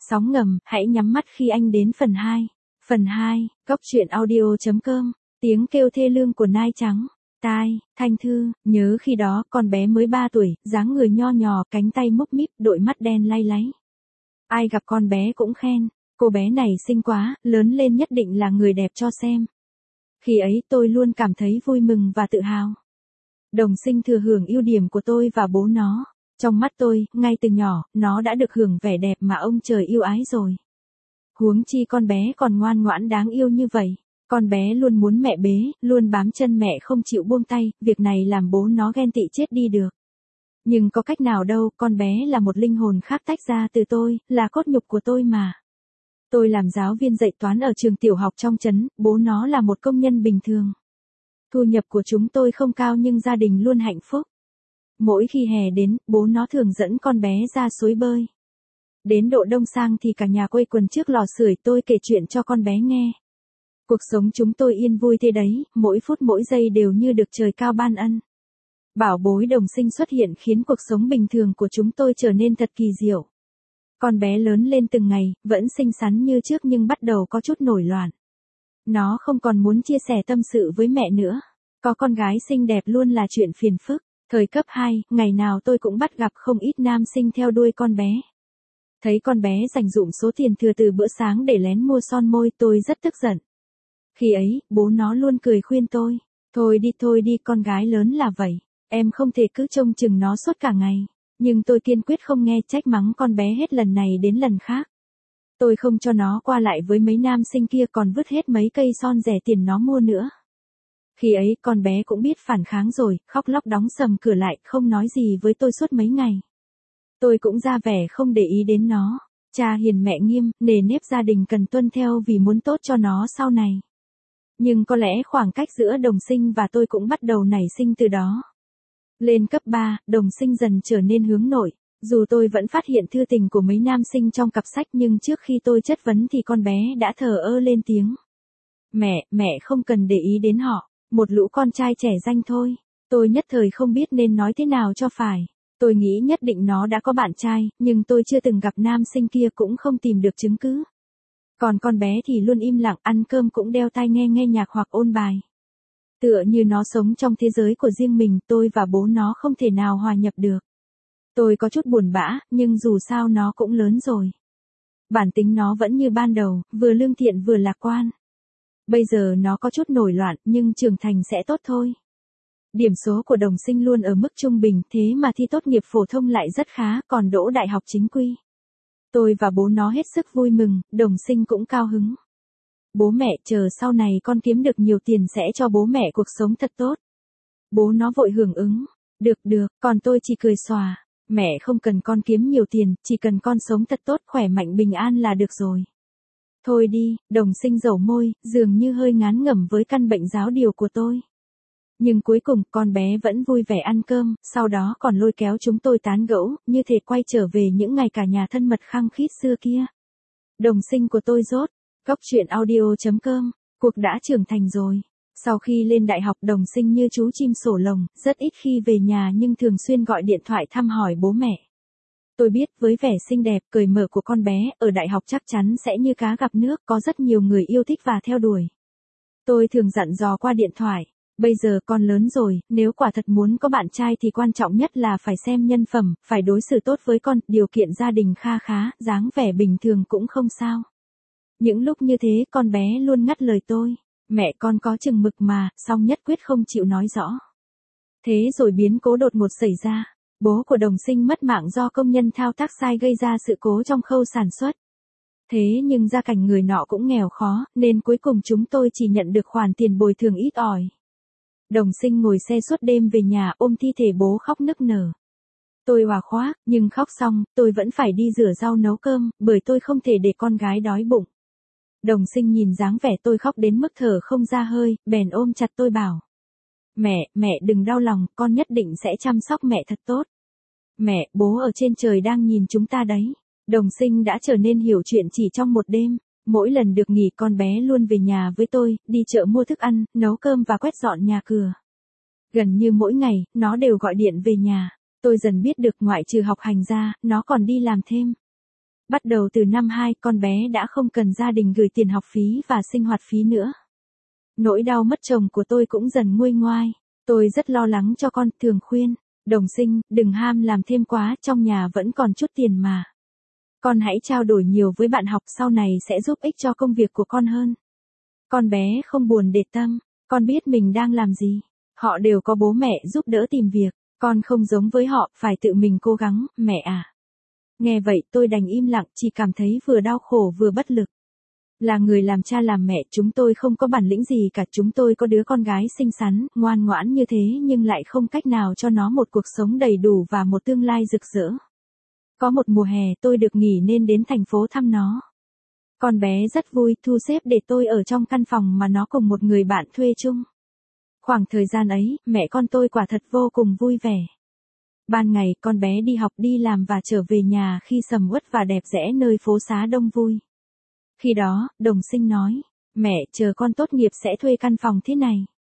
Sóng ngầm, hãy nhắm mắt khi anh đến phần 2. Phần 2, Cốc truyện audio.com, tiếng kêu thê lương của nai trắng. Tai, Thanh Thư, nhớ khi đó con bé mới 3 tuổi, dáng người nho nhỏ, cánh tay múc míp, đôi mắt đen lay láy. Ai gặp con bé cũng khen, cô bé này xinh quá, lớn lên nhất định là người đẹp cho xem. Khi ấy tôi luôn cảm thấy vui mừng và tự hào. Đồng Sinh thừa hưởng ưu điểm của tôi và bố nó. Trong mắt tôi, ngay từ nhỏ, nó đã được hưởng vẻ đẹp mà ông trời yêu ái rồi. Huống chi con bé còn ngoan ngoãn đáng yêu như vậy. Con bé luôn muốn mẹ bế, luôn bám chân mẹ không chịu buông tay, việc này làm bố nó ghen tị chết đi được. Nhưng có cách nào đâu, con bé là một linh hồn khác tách ra từ tôi, là cốt nhục của tôi mà. Tôi làm giáo viên dạy toán ở trường tiểu học trong trấn, bố nó là một công nhân bình thường. Thu nhập của chúng tôi không cao nhưng gia đình luôn hạnh phúc. Mỗi khi hè đến, bố nó thường dẫn con bé ra suối bơi. Đến độ đông sang thì cả nhà quây quần trước lò sưởi, tôi kể chuyện cho con bé nghe. Cuộc sống chúng tôi yên vui thế đấy, mỗi phút mỗi giây đều như được trời cao ban ân. Bảo bối Đồng Sinh xuất hiện khiến cuộc sống bình thường của chúng tôi trở nên thật kỳ diệu. Con bé lớn lên từng ngày, vẫn xinh xắn như trước nhưng bắt đầu có chút nổi loạn. Nó không còn muốn chia sẻ tâm sự với mẹ nữa. Có con gái xinh đẹp luôn là chuyện phiền phức. Thời cấp 2, ngày nào tôi cũng bắt gặp không ít nam sinh theo đuôi con bé. Thấy con bé dành dụm số tiền thừa từ bữa sáng để lén mua son môi, tôi rất tức giận. Khi ấy, bố nó luôn cười khuyên tôi. Thôi đi, con gái lớn là vậy. Em không thể cứ trông chừng nó suốt cả ngày. Nhưng tôi kiên quyết không nghe, trách mắng con bé hết lần này đến lần khác. Tôi không cho nó qua lại với mấy nam sinh kia, còn vứt hết mấy cây son rẻ tiền nó mua nữa. Khi ấy con bé cũng biết phản kháng rồi, khóc lóc đóng sầm cửa lại, không nói gì với tôi suốt mấy ngày. Tôi cũng ra vẻ không để ý đến nó. Cha hiền mẹ nghiêm, nề nếp gia đình cần tuân theo vì muốn tốt cho nó sau này. Nhưng có lẽ khoảng cách giữa Đồng Sinh và tôi cũng bắt đầu nảy sinh từ đó. Lên cấp 3, Đồng Sinh dần trở nên hướng nội. Dù tôi vẫn phát hiện thư tình của mấy nam sinh trong cặp sách nhưng trước khi tôi chất vấn thì con bé đã thờ ơ lên tiếng. Mẹ không cần để ý đến họ. Một lũ con trai trẻ danh thôi. Tôi nhất thời không biết nên nói thế nào cho phải. Tôi nghĩ nhất định nó đã có bạn trai, nhưng tôi chưa từng gặp nam sinh kia, cũng không tìm được chứng cứ. Còn con bé thì luôn im lặng, ăn cơm cũng đeo tai nghe nhạc hoặc ôn bài. Tựa như nó sống trong thế giới của riêng mình, tôi và bố nó không thể nào hòa nhập được. Tôi có chút buồn bã, nhưng dù sao nó cũng lớn rồi. Bản tính nó vẫn như ban đầu, vừa lương thiện vừa lạc quan. Bây giờ nó có chút nổi loạn, nhưng trưởng thành sẽ tốt thôi. Điểm số của Đồng Sinh luôn ở mức trung bình, thế mà thi tốt nghiệp phổ thông lại rất khá, còn đỗ đại học chính quy. Tôi và bố nó hết sức vui mừng, Đồng Sinh cũng cao hứng. Bố mẹ, chờ sau này con kiếm được nhiều tiền sẽ cho bố mẹ cuộc sống thật tốt. Bố nó vội hưởng ứng. Được, còn tôi chỉ cười xòa. Mẹ không cần con kiếm nhiều tiền, chỉ cần con sống thật tốt, khỏe mạnh bình an là được rồi. Thôi đi, Đồng Sinh dẩu môi, dường như hơi ngán ngẩm với căn bệnh giáo điều của tôi. Nhưng cuối cùng, con bé vẫn vui vẻ ăn cơm, sau đó còn lôi kéo chúng tôi tán gẫu, như thể quay trở về những ngày cả nhà thân mật khăng khít xưa kia. Đồng Sinh của tôi rốt. Cốc truyện audio.com, cuộc đã trưởng thành rồi. Sau khi lên đại học, Đồng Sinh như chú chim sổ lồng, rất ít khi về nhà nhưng thường xuyên gọi điện thoại thăm hỏi bố mẹ. Tôi biết với vẻ xinh đẹp, cởi mở của con bé, ở đại học chắc chắn sẽ như cá gặp nước, có rất nhiều người yêu thích và theo đuổi. Tôi thường dặn dò qua điện thoại, bây giờ con lớn rồi, nếu quả thật muốn có bạn trai thì quan trọng nhất là phải xem nhân phẩm, phải đối xử tốt với con, điều kiện gia đình kha khá, dáng vẻ bình thường cũng không sao. Những lúc như thế con bé luôn ngắt lời tôi, mẹ con có chừng mực mà, song nhất quyết không chịu nói rõ. Thế rồi biến cố đột ngột xảy ra, bố của Đồng Sinh mất mạng do công nhân thao tác sai gây ra sự cố trong khâu sản xuất. Thế nhưng gia cảnh người nọ cũng nghèo khó, nên cuối cùng chúng tôi chỉ nhận được khoản tiền bồi thường ít ỏi. Đồng Sinh ngồi xe suốt đêm về nhà ôm thi thể bố khóc nức nở. Tôi òa khoác, nhưng khóc xong, tôi vẫn phải đi rửa rau nấu cơm, bởi tôi không thể để con gái đói bụng. Đồng Sinh nhìn dáng vẻ tôi khóc đến mức thở không ra hơi, bèn ôm chặt tôi bảo. Mẹ đừng đau lòng, con nhất định sẽ chăm sóc mẹ thật tốt. Mẹ, bố ở trên trời đang nhìn chúng ta đấy. Đồng Sinh đã trở nên hiểu chuyện chỉ trong một đêm. Mỗi lần được nghỉ con bé luôn về nhà với tôi, đi chợ mua thức ăn, nấu cơm và quét dọn nhà cửa. Gần như mỗi ngày, nó đều gọi điện về nhà. Tôi dần biết được ngoại trừ học hành ra, nó còn đi làm thêm. Bắt đầu từ năm 2, con bé đã không cần gia đình gửi tiền học phí và sinh hoạt phí nữa. Nỗi đau mất chồng của tôi cũng dần nguôi ngoai. Tôi rất lo lắng cho con, thường khuyên, Đồng Sinh, đừng ham làm thêm quá, trong nhà vẫn còn chút tiền mà. Con hãy trao đổi nhiều với bạn học, sau này sẽ giúp ích cho công việc của con hơn. Con bé không buồn để tâm, con biết mình đang làm gì. Họ đều có bố mẹ giúp đỡ tìm việc, con không giống với họ, phải tự mình cố gắng, mẹ à. Nghe vậy tôi đành im lặng, chỉ cảm thấy vừa đau khổ vừa bất lực. Là người làm cha làm mẹ, chúng tôi không có bản lĩnh gì cả, chúng tôi có đứa con gái xinh xắn, ngoan ngoãn như thế nhưng lại không cách nào cho nó một cuộc sống đầy đủ và một tương lai rực rỡ. Có một mùa hè tôi được nghỉ nên đến thành phố thăm nó. Con bé rất vui, thu xếp để tôi ở trong căn phòng mà nó cùng một người bạn thuê chung. Khoảng thời gian ấy, mẹ con tôi quả thật vô cùng vui vẻ. Ban ngày, con bé đi học đi làm và trở về nhà khi sầm uất và đẹp đẽ nơi phố xá đông vui. Khi đó, Đồng Sinh nói, mẹ, chờ con tốt nghiệp sẽ thuê căn phòng thế này.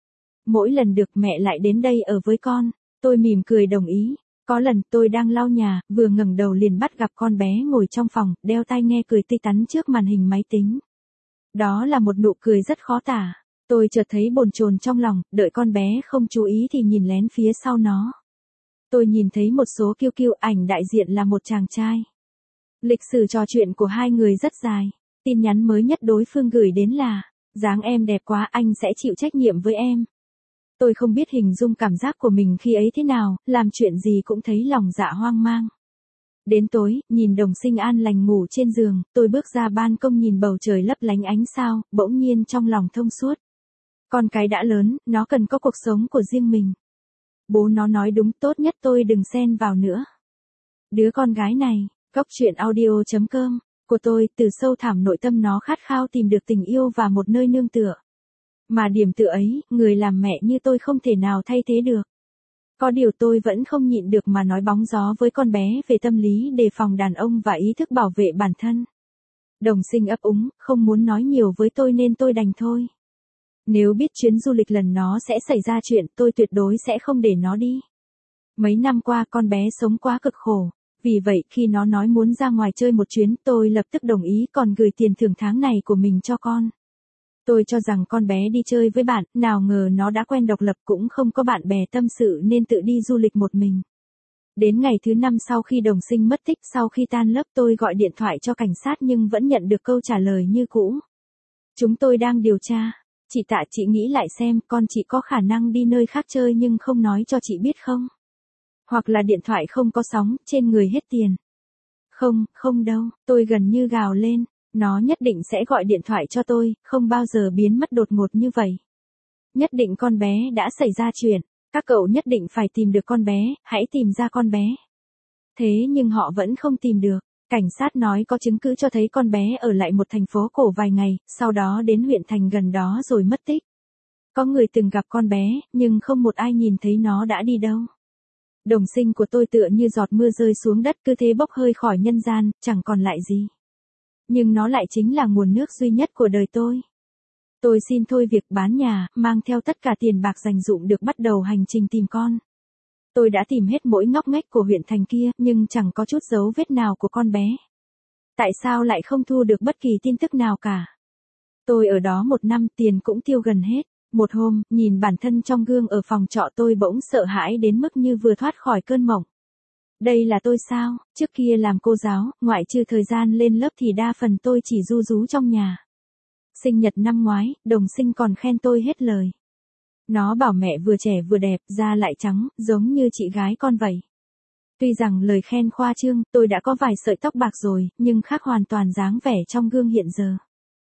Mỗi lần được mẹ lại đến đây ở với con, tôi mỉm cười đồng ý. Có lần tôi đang lau nhà, vừa ngẩng đầu liền bắt gặp con bé ngồi trong phòng, đeo tai nghe cười tươi tắn trước màn hình máy tính. Đó là một nụ cười rất khó tả. Tôi chợt thấy bồn chồn trong lòng, đợi con bé không chú ý thì nhìn lén phía sau nó. Tôi nhìn thấy một số QQ, ảnh đại diện là một chàng trai. Lịch sử trò chuyện của hai người rất dài. Tin nhắn mới nhất đối phương gửi đến là, dáng em đẹp quá, anh sẽ chịu trách nhiệm với em. Tôi không biết hình dung cảm giác của mình khi ấy thế nào, làm chuyện gì cũng thấy lòng dạ hoang mang. Đến tối, nhìn Đồng Sinh an lành ngủ trên giường, tôi bước ra ban công nhìn bầu trời lấp lánh ánh sao, bỗng nhiên trong lòng thông suốt. Con cái đã lớn, nó cần có cuộc sống của riêng mình. Bố nó nói đúng, tốt nhất tôi đừng xen vào nữa. Đứa con gái này, Góc Truyện Audio.com, của tôi, từ sâu thẳm nội tâm nó khát khao tìm được tình yêu và một nơi nương tựa. Mà điểm tựa ấy, người làm mẹ như tôi không thể nào thay thế được. Có điều tôi vẫn không nhịn được mà nói bóng gió với con bé về tâm lý đề phòng đàn ông và ý thức bảo vệ bản thân. Đồng Sinh ấp úng, không muốn nói nhiều với tôi nên tôi đành thôi. Nếu biết chuyến du lịch lần nó sẽ xảy ra chuyện, tôi tuyệt đối sẽ không để nó đi. Mấy năm qua con bé sống quá cực khổ. Vì vậy khi nó nói muốn ra ngoài chơi một chuyến, tôi lập tức đồng ý, còn gửi tiền thưởng tháng này của mình cho con. Tôi cho rằng con bé đi chơi với bạn, nào ngờ nó đã quen độc lập, cũng không có bạn bè tâm sự nên tự đi du lịch một mình. Đến ngày thứ 5 sau khi Đồng Sinh mất tích, sau khi tan lớp tôi gọi điện thoại cho cảnh sát nhưng vẫn nhận được câu trả lời như cũ. Chúng tôi đang điều tra. Chị Tạ, chị nghĩ lại xem, con chị có khả năng đi nơi khác chơi nhưng không nói cho chị biết không? Hoặc là điện thoại không có sóng, trên người hết tiền. Không đâu, tôi gần như gào lên. Nó nhất định sẽ gọi điện thoại cho tôi, không bao giờ biến mất đột ngột như vậy. Nhất định con bé đã xảy ra chuyện. Các cậu nhất định phải tìm được con bé, hãy tìm ra con bé. Thế nhưng họ vẫn không tìm được. Cảnh sát nói có chứng cứ cho thấy con bé ở lại một thành phố cổ vài ngày, sau đó đến huyện thành gần đó rồi mất tích. Có người từng gặp con bé, nhưng không một ai nhìn thấy nó đã đi đâu. Đồng Sinh của tôi tựa như giọt mưa rơi xuống đất, cứ thế bốc hơi khỏi nhân gian, chẳng còn lại gì. Nhưng nó lại chính là nguồn nước duy nhất của đời tôi. Tôi xin thôi việc bán nhà, mang theo tất cả tiền bạc dành dụm được bắt đầu hành trình tìm con. Tôi đã tìm hết mỗi ngóc ngách của huyện thành kia, nhưng chẳng có chút dấu vết nào của con bé. Tại sao lại không thu được bất kỳ tin tức nào cả? Tôi ở đó 1 năm, tiền cũng tiêu gần hết. Một hôm, nhìn bản thân trong gương ở phòng trọ tôi bỗng sợ hãi đến mức như vừa thoát khỏi cơn mộng. Đây là tôi sao? Trước kia làm cô giáo, ngoại trừ thời gian lên lớp thì đa phần tôi chỉ ru rú trong nhà. Sinh nhật năm ngoái, Đồng Sinh còn khen tôi hết lời. Nó bảo mẹ vừa trẻ vừa đẹp, da lại trắng, giống như chị gái con vậy. Tuy rằng lời khen khoa trương, tôi đã có vài sợi tóc bạc rồi, nhưng khác hoàn toàn dáng vẻ trong gương hiện giờ.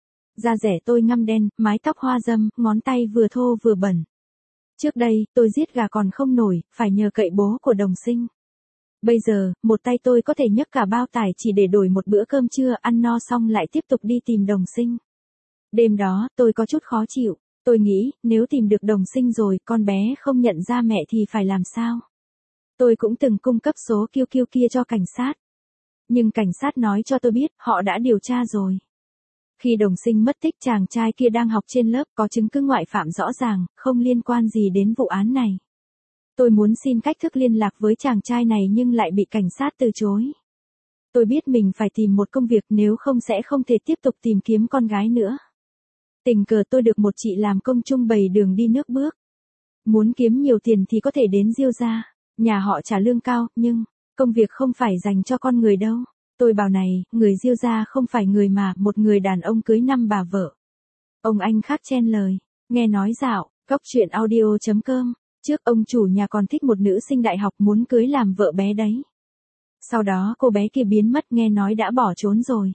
Da rẻ tôi ngăm đen, mái tóc hoa râm, ngón tay vừa thô vừa bẩn. Trước đây, tôi giết gà còn không nổi, phải nhờ cậy bố của Đồng Sinh. Bây giờ, một tay tôi có thể nhấc cả bao tải chỉ để đổi một bữa cơm trưa, ăn no xong lại tiếp tục đi tìm Đồng Sinh. Đêm đó, tôi có chút khó chịu. Tôi nghĩ, nếu tìm được Đồng Sinh rồi, con bé không nhận ra mẹ thì phải làm sao? Tôi cũng từng cung cấp số QQ kia cho cảnh sát. Nhưng cảnh sát nói cho tôi biết, họ đã điều tra rồi. Khi Đồng Sinh mất tích, chàng trai kia đang học trên lớp, có chứng cứ ngoại phạm rõ ràng, không liên quan gì đến vụ án này. Tôi muốn xin cách thức liên lạc với chàng trai này nhưng lại bị cảnh sát từ chối. Tôi biết mình phải tìm một công việc, nếu không sẽ không thể tiếp tục tìm kiếm con gái nữa. Tình cờ tôi được một chị làm công trưng bày đường đi nước bước. Muốn kiếm nhiều tiền thì có thể đến Diêu gia, nhà họ trả lương cao, nhưng công việc không phải dành cho con người đâu. Tôi bảo này, người Diêu gia không phải người mà một người đàn ông cưới 5 bà vợ. Ông anh khác chen lời, nghe nói dạo, góc chuyện audio.com, trước ông chủ nhà còn thích một nữ sinh đại học muốn cưới làm vợ bé đấy. Sau đó cô bé kia biến mất, nghe nói đã bỏ trốn rồi.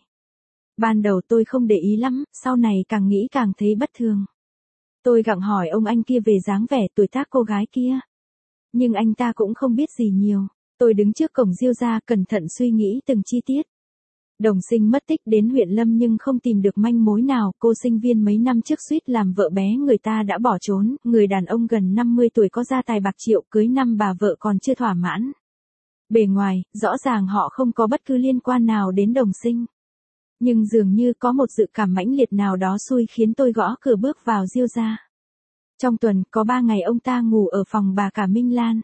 Ban đầu tôi không để ý lắm, sau này càng nghĩ càng thấy bất thường. Tôi gặng hỏi ông anh kia về dáng vẻ tuổi tác cô gái kia. Nhưng anh ta cũng không biết gì nhiều. Tôi đứng trước cổng Diêu gia cẩn thận suy nghĩ từng chi tiết. Đồng sinh mất tích đến huyện Lâm nhưng không tìm được manh mối nào. Cô sinh viên mấy năm trước suýt làm vợ bé người ta đã bỏ trốn. Người đàn ông gần 50 tuổi có gia tài bạc triệu cưới 5 bà vợ còn chưa thỏa mãn. Bề ngoài, rõ ràng họ không có bất cứ liên quan nào đến đồng sinh. Nhưng dường như có một dự cảm mãnh liệt nào đó xui khiến tôi gõ cửa bước vào Diêu gia. Trong tuần, có 3 ngày ông ta ngủ ở phòng bà cả Minh Lan.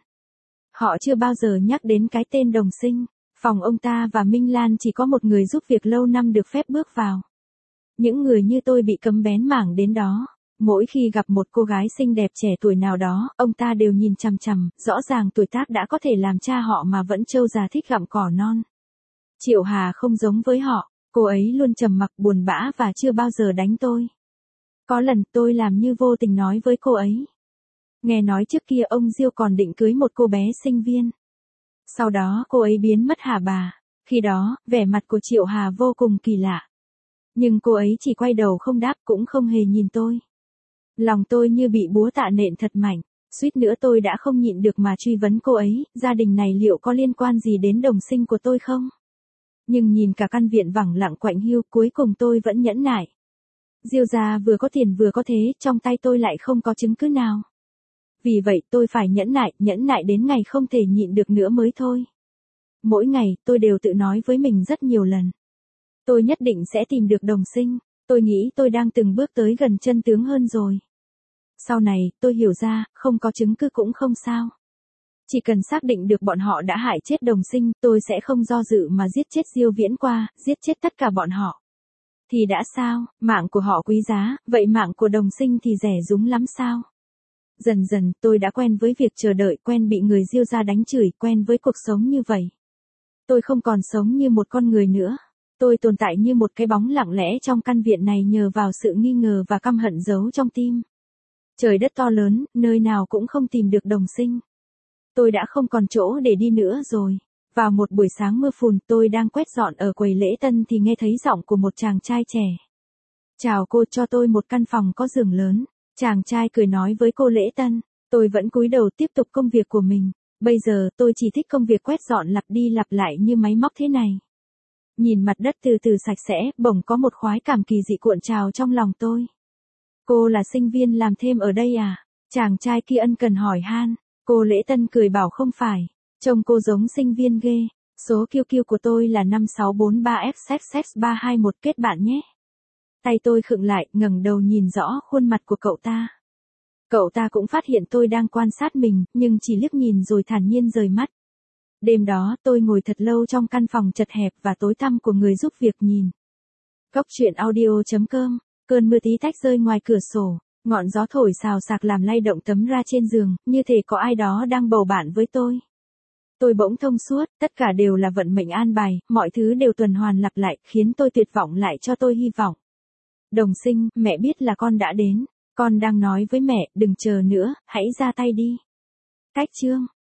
Họ chưa bao giờ nhắc đến cái tên đồng sinh. Phòng ông ta và Minh Lan chỉ có một người giúp việc lâu năm được phép bước vào. Những người như tôi bị cấm bén mảng đến đó. Mỗi khi gặp một cô gái xinh đẹp trẻ tuổi nào đó, ông ta đều nhìn chằm chằm, rõ ràng tuổi tác đã có thể làm cha họ mà vẫn trâu già thích gặm cỏ non. Triệu Hà không giống với họ, cô ấy luôn trầm mặc buồn bã và chưa bao giờ đánh tôi. Có lần tôi làm như vô tình nói với cô ấy. Nghe nói trước kia ông Diêu còn định cưới một cô bé sinh viên. Sau đó cô ấy biến mất hả bà? Khi đó, vẻ mặt của Triệu Hà vô cùng kỳ lạ. Nhưng cô ấy chỉ quay đầu không đáp cũng không hề nhìn tôi. Lòng tôi như bị búa tạ nện thật mạnh, suýt nữa tôi đã không nhịn được mà truy vấn cô ấy, gia đình này liệu có liên quan gì đến đồng sinh của tôi không? Nhưng nhìn cả căn viện vắng lặng quạnh hiu, cuối cùng tôi vẫn nhẫn nại. Diêu gia vừa có tiền vừa có thế, trong tay tôi lại không có chứng cứ nào. Vì vậy tôi phải nhẫn nại đến ngày không thể nhịn được nữa mới thôi. Mỗi ngày, tôi đều tự nói với mình rất nhiều lần. Tôi nhất định sẽ tìm được đồng sinh, tôi nghĩ tôi đang từng bước tới gần chân tướng hơn rồi. Sau này, tôi hiểu ra, không có chứng cứ cũng không sao. Chỉ cần xác định được bọn họ đã hại chết đồng sinh, tôi sẽ không do dự mà giết chết Diêu Viễn Qua, giết chết tất cả bọn họ. Thì đã sao, mạng của họ quý giá, vậy mạng của đồng sinh thì rẻ rúng lắm sao? Dần dần, tôi đã quen với việc chờ đợi, quen bị người Diêu gia đánh chửi, quen với cuộc sống như vậy. Tôi không còn sống như một con người nữa. Tôi tồn tại như một cái bóng lặng lẽ trong căn viện này nhờ vào sự nghi ngờ và căm hận giấu trong tim. Trời đất to lớn, nơi nào cũng không tìm được đồng sinh. Tôi đã không còn chỗ để đi nữa rồi. Vào một buổi sáng mưa phùn, tôi đang quét dọn ở quầy lễ tân thì nghe thấy giọng của một chàng trai trẻ. Chào cô, cho tôi một căn phòng có giường lớn. Chàng trai cười nói với cô lễ tân. Tôi vẫn cúi đầu tiếp tục công việc của mình. Bây giờ tôi chỉ thích công việc quét dọn lặp đi lặp lại như máy móc thế này. Nhìn mặt đất từ từ sạch sẽ, bỗng có một khoái cảm kỳ dị cuộn trào trong lòng tôi. Cô là sinh viên làm thêm ở đây à? Chàng trai kia ân cần hỏi han. Cô lễ tân cười bảo không phải. Trông cô giống sinh viên ghê. Số QQ của tôi là 5643XXX321, kết bạn nhé. Tay tôi khựng lại, ngẩng đầu nhìn rõ khuôn mặt của cậu ta. Cậu ta cũng phát hiện tôi đang quan sát mình, nhưng chỉ liếc nhìn rồi thản nhiên rời mắt. Đêm đó, tôi ngồi thật lâu trong căn phòng chật hẹp và tối tăm của người giúp việc nhìn. Góc chuyện audio.com, cơn mưa tí tách rơi ngoài cửa sổ, ngọn gió thổi xào xạc làm lay động tấm ra trên giường, như thể có ai đó đang bầu bạn với tôi. Tôi bỗng thông suốt, tất cả đều là vận mệnh an bài, mọi thứ đều tuần hoàn lặp lại, khiến tôi tuyệt vọng lại cho tôi hy vọng. Đồng sinh, mẹ biết là con đã đến. Con đang nói với mẹ, đừng chờ nữa, hãy ra tay đi. Cách chương